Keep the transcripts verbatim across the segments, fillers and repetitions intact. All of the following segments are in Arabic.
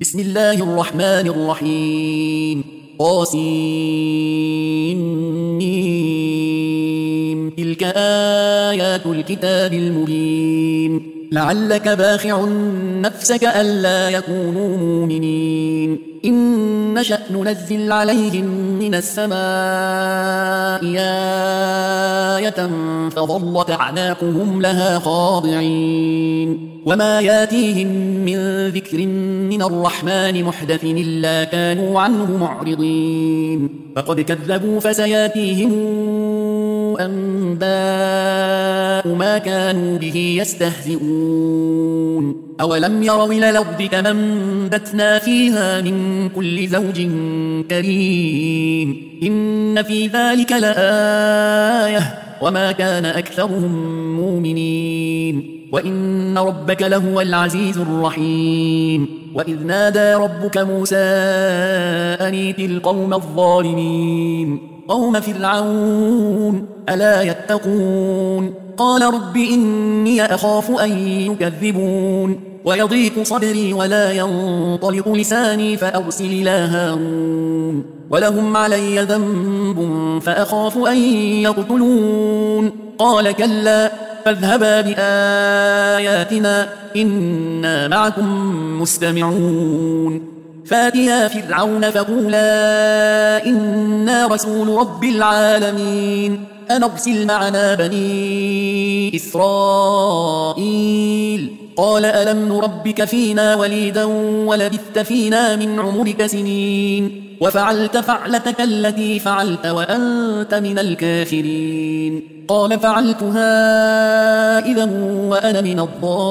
بسم الله الرحمن الرحيم طاسين تلك آيات الكتاب المبين لعلك باخع نفسك ألا يكونوا مؤمنين إن نشأ ننزل عليهم من السماء آية فظلت أعناقهم لها خاضعين وما ياتيهم من ذكر من الرحمن محدث إلا كانوا عنه معرضين فقد كذبوا فسياتيهم أنباء ما كانوا به يستهزئون أولم يروا إلى الأرض كما أنبتنا فيها من كل زوج كريم إن في ذلك لآية وما كان أكثرهم مؤمنين وإن ربك لهو العزيز الرحيم وإذ نادى ربك موسى أن ائت القوم الظالمين قوم فرعون ألا يتقون قال رب إني أخاف أن يكذبون ويضيق صدري ولا ينطلق لساني فأرسل إلى هارون ولهم علي ذنب فأخاف أن يقتلون قال كلا فاذهبا بآياتنا إنا معكم مستمعون فاتيا فرعون فقولا إنا رسول رب العالمين أن أرسل معنا بني إسرائيل قال ألم نربك فينا وليدا ولبثت فينا من عمرك سنين وفعلت فعلتك التي فعلت وأنت من الكافرين قال فعلتها إذا وأنا من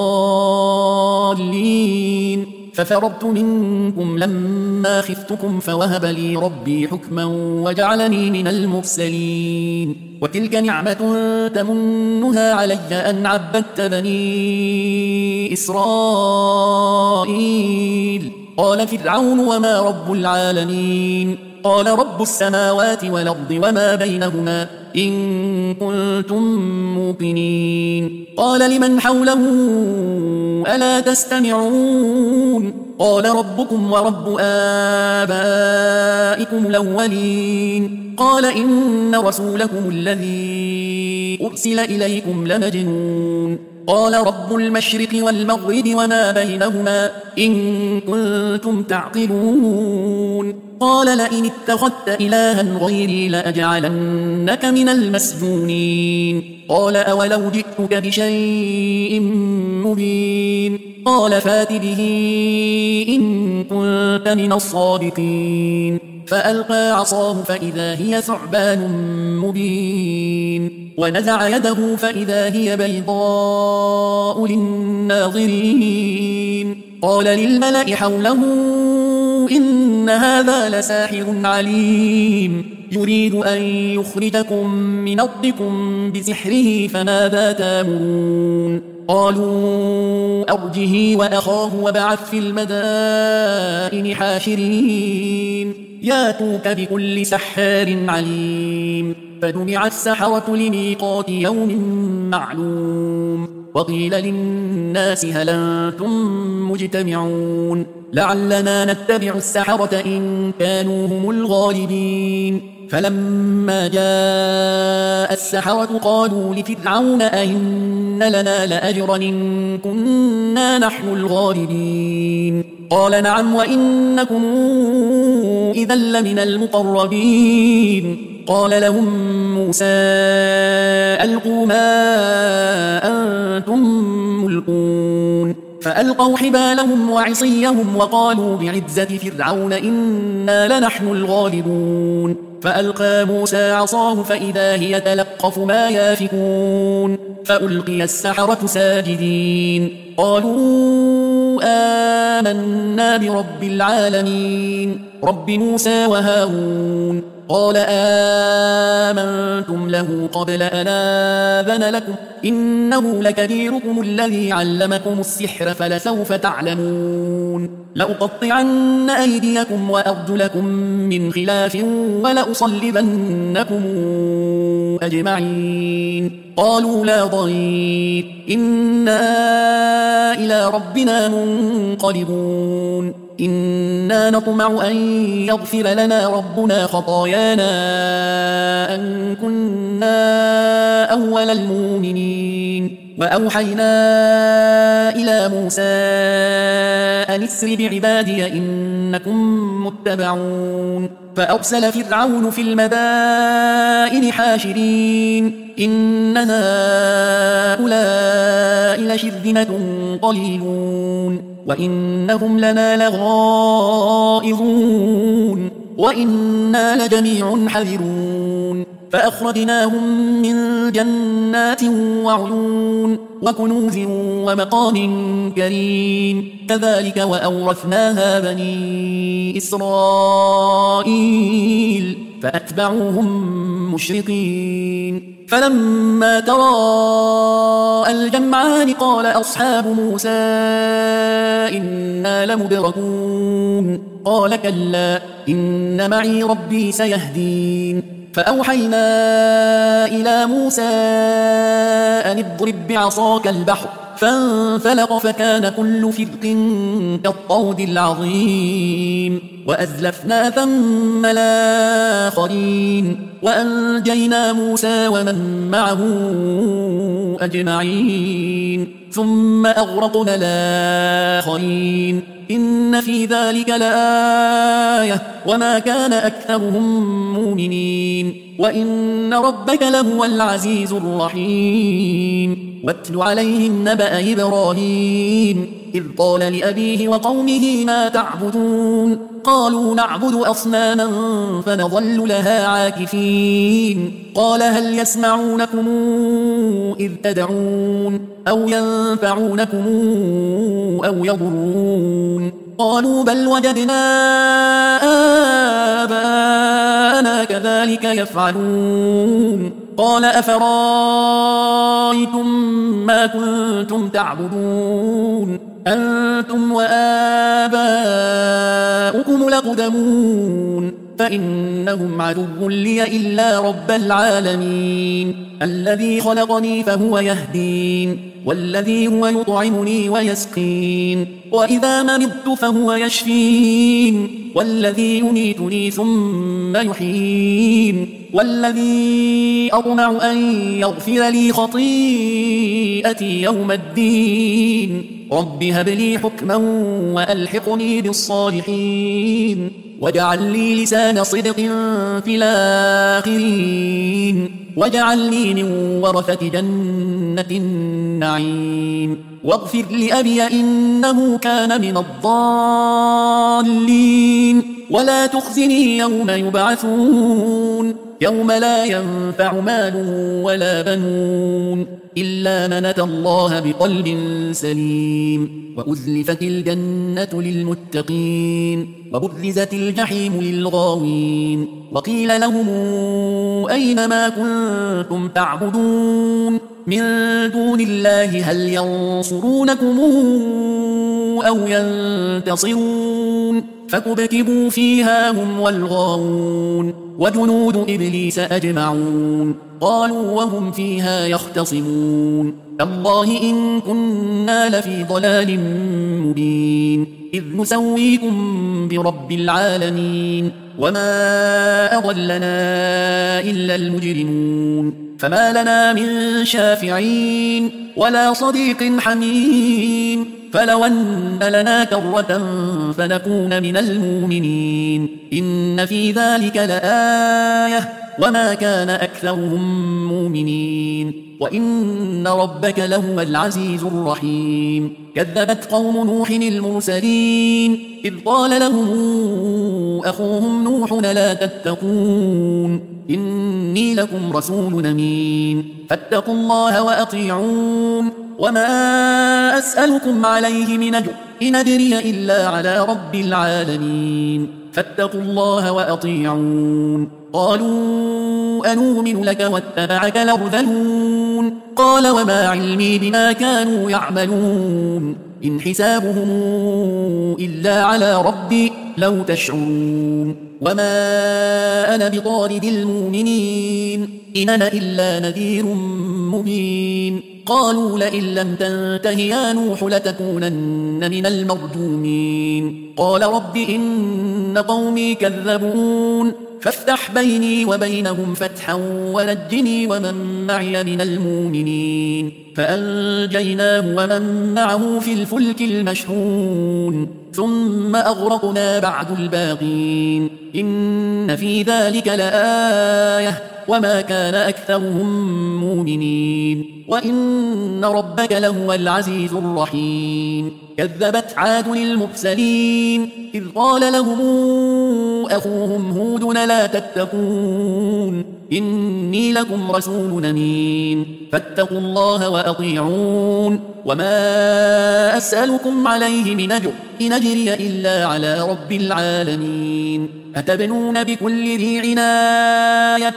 الضالين ففررت منكم لما خفتكم فوهب لي ربي حكما وجعلني من المرسلين وتلك نعمة تمنها علي أن عبدت بني إسرائيل قال فرعون وما رب العالمين قال رب السماوات والأرض وما بينهما إن كنتم موقنين قال لمن حوله ألا تستمعون قال ربكم ورب آبائكم الأولين قال إن رسولكم الذي أرسل إليكم لمجنون قال رب المشرق والمغرب وما بينهما إن كنتم تعقلون قال لئن اتخذت إلها غيري لأجعلنك من المسجونين قال أولو جئتك بشيء مبين قال فات به إن كنت من الصادقين فألقى عصاه فإذا هي ثعبان مبين ونزع يده فإذا هي بيضاء للناظرين قال للملأ حوله إن هذا لساحر عليم يريد أن يخرجكم من أرضكم بسحره فماذا تأمرون قالوا أرجه وأخاه وابعث في المدائن حاشرين ياتوك بكل سحار عليم فجمع السحرة لميقات يوم معلوم وقيل للناس هل أنتم مجتمعون لعلنا نتبع السحرة إن كانوا هم الغالبين فلما جاء السحرة قالوا لفرعون أئن لنا لأجرا إن كنا نحن الغالبين قال نعم وإنكم إذا لمن المقربين قال لهم موسى ألقوا ما أنتم ملقون فألقوا حبالهم وعصيهم وقالوا بعزة فرعون إنا لنحن الغالبون فألقى موسى عصاه فإذا هي تلقف ما يافكون فألقي السحرة ساجدين قالوا آمنا برب العالمين رب موسى وهارون قال آمنتم له قبل أن آذن لكم إنه لكبيركم الذي علمكم السحر فلسوف تعلمون لأقطعن أيديكم وأرجلكم من خلاف ولأصلبنكم أجمعين قالوا لا ضير إنا إلى ربنا منقلبون إنا نطمع أن يغفر لنا ربنا خطايانا أن كنا أول المؤمنين وأوحينا إلى موسى أن اسر بعبادي إنكم متبعون فأرسل فرعون في المدائن حاشرين إن هؤلاء لشرذمة قليلون وإنهم لنا لغائظون وإنا لجميع حذرون فأخرجناهم من جنات وعيون وكنوز ومقام كريم كذلك وأورثناها بني إسرائيل فأتبعوهم مشرقين فلما تراءى الجمعان قال أصحاب موسى إنا لمدركون قال كلا إن معي ربي سيهدين فأوحينا إلى موسى أن اضرب بعصاك البحر فانفلق فكان كل فرق كالطود العظيم وأزلفنا ثم الآخرين وأنجينا موسى ومن معه أجمعين ثم أغرقنا الآخرين إن في ذلك لآية وما كان أكثرهم مؤمنين وإن ربك لهو العزيز الرحيم واتل عليهم نبأ إبراهيم إذ قال لأبيه وقومه ما تعبدون قالوا نعبد أصناما فنظل لها عاكفين قال هل يسمعونكم إذ تدعون أو ينفعونكم أو يضرون قالوا بل وجدنا آباءنا كذلك يفعلون قال أفرايتم ما كنتم تعبدون أنتم وآباؤكم لقدمون فإنهم عدو لي إلا رب العالمين الذي خلقني فهو يهدين والذي هو يطعمني ويسقين وإذا مرضت فهو يشفين والذي يميتني ثم يحيين والذي أطمع أن يغفر لي خطيئتي يوم الدين رب هب لي حكما وألحقني بالصالحين واجعل لي لسان صدق في الآخرين واجعلني من ورثة جنة النعيم واغفر لأبي إنه كان من الضالين ولا تخزني يوم يبعثون يوم لا ينفع مال ولا بنون إلا من أتى الله بقلب سليم وأزلفت الجنة للمتقين وبرزت الجحيم للغاوين وقيل لهم أين ما كنتم تعبدون من دون الله هل ينصرونكم أو ينتصرون فكبكبوا فيها هم والغاوون وجنود إبليس أجمعون قالوا وهم فيها يختصمون تالله إن كنا لفي ضلال مبين إذ نسويكم برب العالمين وما أضلنا إلا المجرمون فما لنا من شافعين ولا صديق حميم فلو أن لنا كرة فنكون من المؤمنين إن في ذلك لآية وما كان أكثرهم مؤمنين وإن ربك لهو العزيز الرحيم كذبت قوم نوح المرسلين إذ قال لهم أخوهم نوح لا تتقون إني لكم رسول أمين فاتقوا الله وأطيعون وما أسألكم عليه من أجر إن أجري إلا على رب العالمين فاتقوا الله وأطيعون قالوا أنؤمن لك واتبعك الأرذلون قال وما علمي بما كانوا يعملون إن حسابهم إلا على ربي لو تشعرون وما أنا بطارد المؤمنين إن أنا إلا نذير مبين قالوا لئن لم تنته يا نوح لتكونن من المرجومين قال رب إن قومي كذبون فافتح بيني وبينهم فتحا ونجني ومن معي من المؤمنين فأنجيناه ومن معه في الفلك المشحون ثم أغرقنا بعد الباقين إن في ذلك لآية وما كان أكثرهم مؤمنين وإن ربك لهو العزيز الرحيم كذبت عاد المرسلين إذ قال لهم أخوهم هود لا تتقون إني لكم رسول أمين فاتقوا الله وأطيعون وما أسألكم عليه من أجر إن أجري إلا على رب العالمين أتبنون بكل ريع آية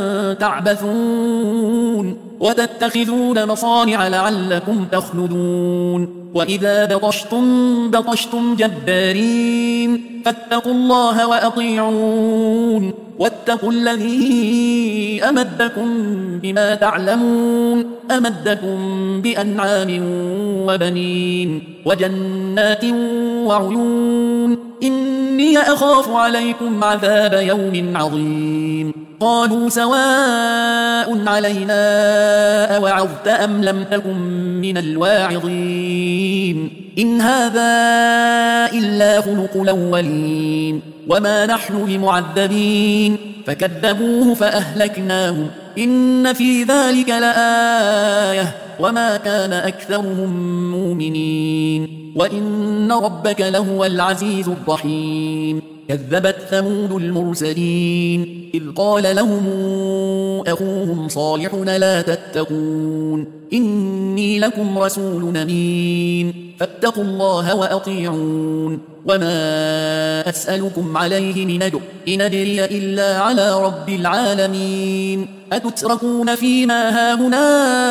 تعبثون وتتخذون مصانع لعلكم تخلدون وإذا بطشتم بطشتم جبارين فاتقوا الله وأطيعون واتقوا الذي أمدكم بما تعلمون أمدكم بأنعام وبنين وجنات وعيون إني أخاف عليكم عذاب يوم عظيم قالوا سواء علينا أوعظت أم لم تكن من الواعظين إن هذا إلا خلق الأولين وما نحن بمعذبين فكذبوه فأهلكناهم إن في ذلك لآية وما كان أكثرهم مؤمنين وإن ربك لهو العزيز الرحيم كذبت ثمود المرسلين إذ قال لهم أخوهم صالح لا تتقون إني لكم رسول أمين فاتقوا الله وأطيعون وما أسألكم عليه من أجر إن أجري إلا على رب العالمين أتتركون فيما هاهنا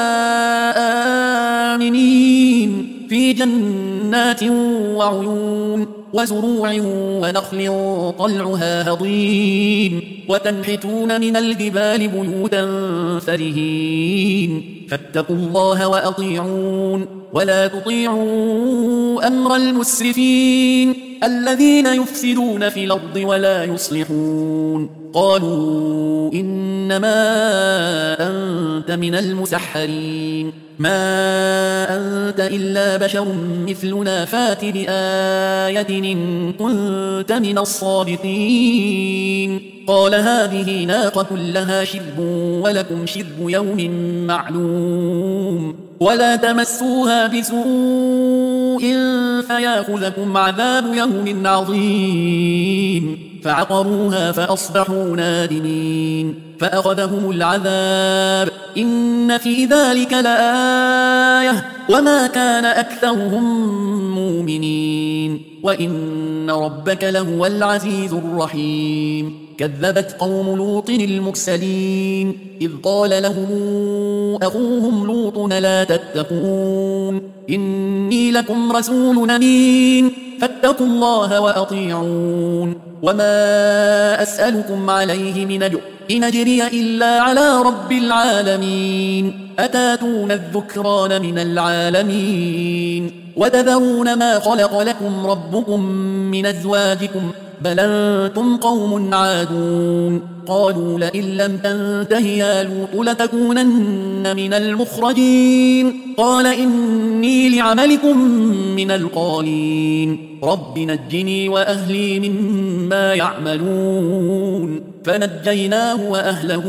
آمنين في جنات وعيون وزروع ونخل طلعها هضيم وتنحتون من الجبال بيوتا فرهين فاتقوا الله وأطيعون ولا تطيعوا أمر المسرفين الذين يفسدون في الأرض ولا يصلحون قالوا إنما أنت من المسحرين ما أنت إلا بشر مثلنا فات بآية إن كنت من الصادقين قال هذه ناقة لها شرب ولكم شرب يوم معلوم ولا تمسوها بسوء فياخذكم عذاب يوم عظيم فعقروها فأصبحوا نادمين فأخذهم العذاب إن في ذلك لآية وما كان أكثرهم مؤمنين وإن ربك لهو العزيز الرحيم كذبت قوم لوط المرسلين إذ قال لهم أخوهم لوط لا تتقون إني لكم رسول أمين فاتقوا الله وأطيعون وما أسألكم عليه من أجر إن أجري إلا على رب العالمين أتاتون الذكران من العالمين وتذرون ما خلق لكم ربكم من أزواجكم بل أنتم قوم عادون قالوا لئن لم تنته يا لوط لتكونن من المخرجين قال إني لعملكم من القالين رب نجني وأهلي مما يعملون فنجيناه وأهله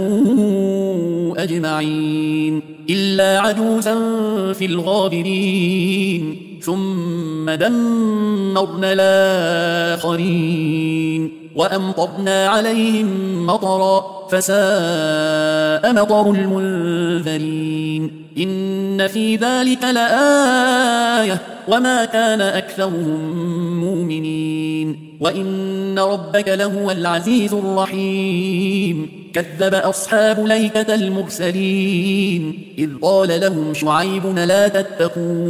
أجمعين إلا عجوزا في الغابرين ثم دمرنا الآخرين وأمطرنا عليهم مطرا فساء مطر المنذرين إن في ذلك لآية وما كان أكثرهم مؤمنين وإن ربك لهو العزيز الرحيم كذب أصحاب ليكة المرسلين إذ قال لهم شعيب لا تتقون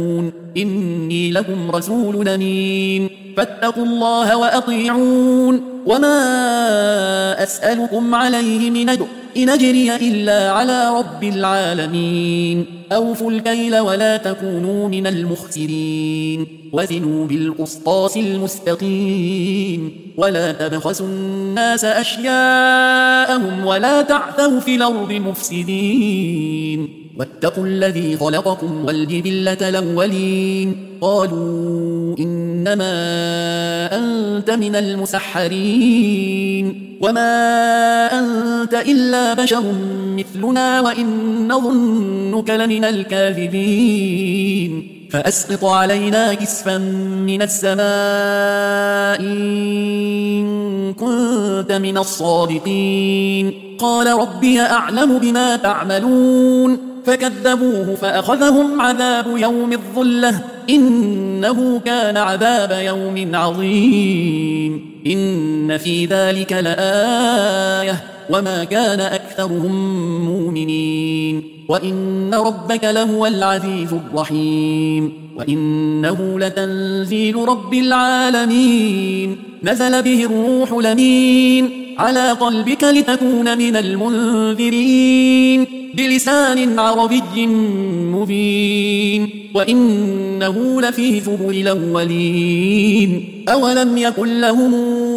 إني لكم رسول أمين فاتقوا الله وأطيعون وما أسألكم عليه من أجر إن أجري إلا على رب العالمين أوفوا الكيل ولا تكونوا من المخسرين وزنوا بالقسطاس المستقيم ولا تبخسوا الناس أشياءهم ولا تعثوا في الأرض مفسدين واتقوا الذي خلقكم والجبلة الأولين قالوا إنما أنت من المسحرين وما أنت إلا بشر مثلنا وإن نظنك لمن الكاذبين فأسقط علينا كسفا من السماء إن كنت من الصادقين قال ربي أعلم بما تعملون فكذبوه فأخذهم عذاب يوم الظلة إنه كان عذاب يوم عظيم إن في ذلك لآية وما كان أكثرهم مؤمنين وإن ربك لهو العزيز الرحيم وإنه لتنزيل رب العالمين نزل به الروح الأمين على قلبك لتكون من المنذرين بلسان عربي مبين وإنه لفي زبر الأولين أولم يكن لهم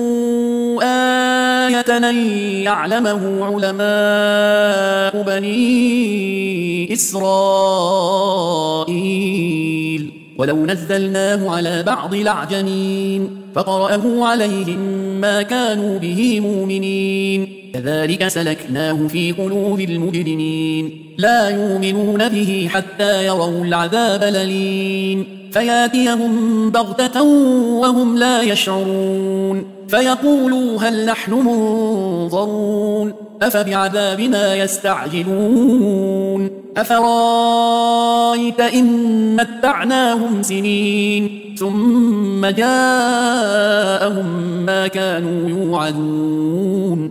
آية أن يعلمه علماء بني إسرائيل ولو نزلناه على بعض الأعجمين فقرأه عليهم ما كانوا به مؤمنين كذلك سلكناه في قلوب المجرمين لا يؤمنون به حتى يروا العذاب الأليم فياتيهم بغتة وهم لا يشعرون فيقولوا هل نحن منظرون أفبعذابنا يستعجلون أفرايت إن متعناهم سنين ثم جاءهم ما كانوا يوعدون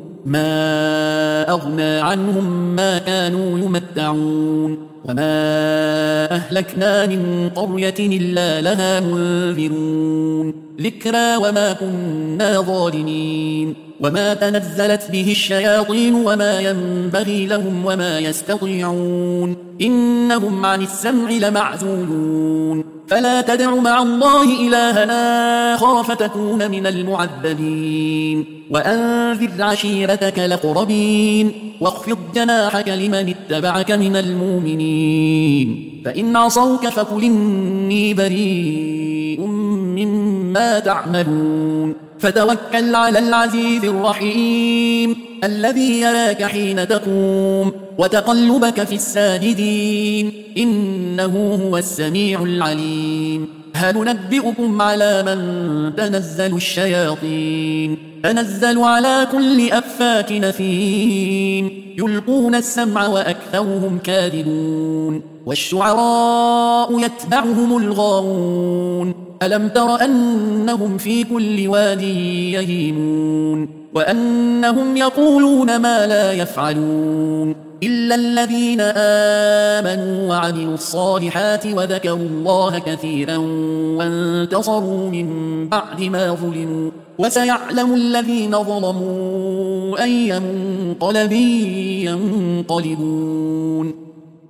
ما أغنى عنهم ما كانوا يمتعون وما أهلكنا من قرية إلا لها منذرون ذكرى وما كنا ظالمين وما تنزلت به الشياطين وما ينبغي لهم وما يستطيعون إنهم عن السمع لمعزولون فلا تدع مع الله إلها آخر فتكون من المعذبين وأنذر عشيرتك الأقربين واخفض جناحك لمن اتبعك من المؤمنين فإن عصوك فقل إني بريء مما تعملون فتوكل على العزيز الرحيم الذي يراك حين تقوم وتقلبك في الساجدين إنه هو السميع العليم هل ننبئكم على من تنزل الشياطين تنزل على كل أفاك نثيم يلقون السمع وأكثرهم كاذبون والشعراء يتبعهم الغاوون ألم تر أنهم في كل واد يهيمون وأنهم يقولون ما لا يفعلون إلا الذين آمنوا وعملوا الصالحات وذكروا الله كثيرا وانتصروا من بعد ما ظلموا وسيعلم الذين ظلموا أي منقلب ينقلبون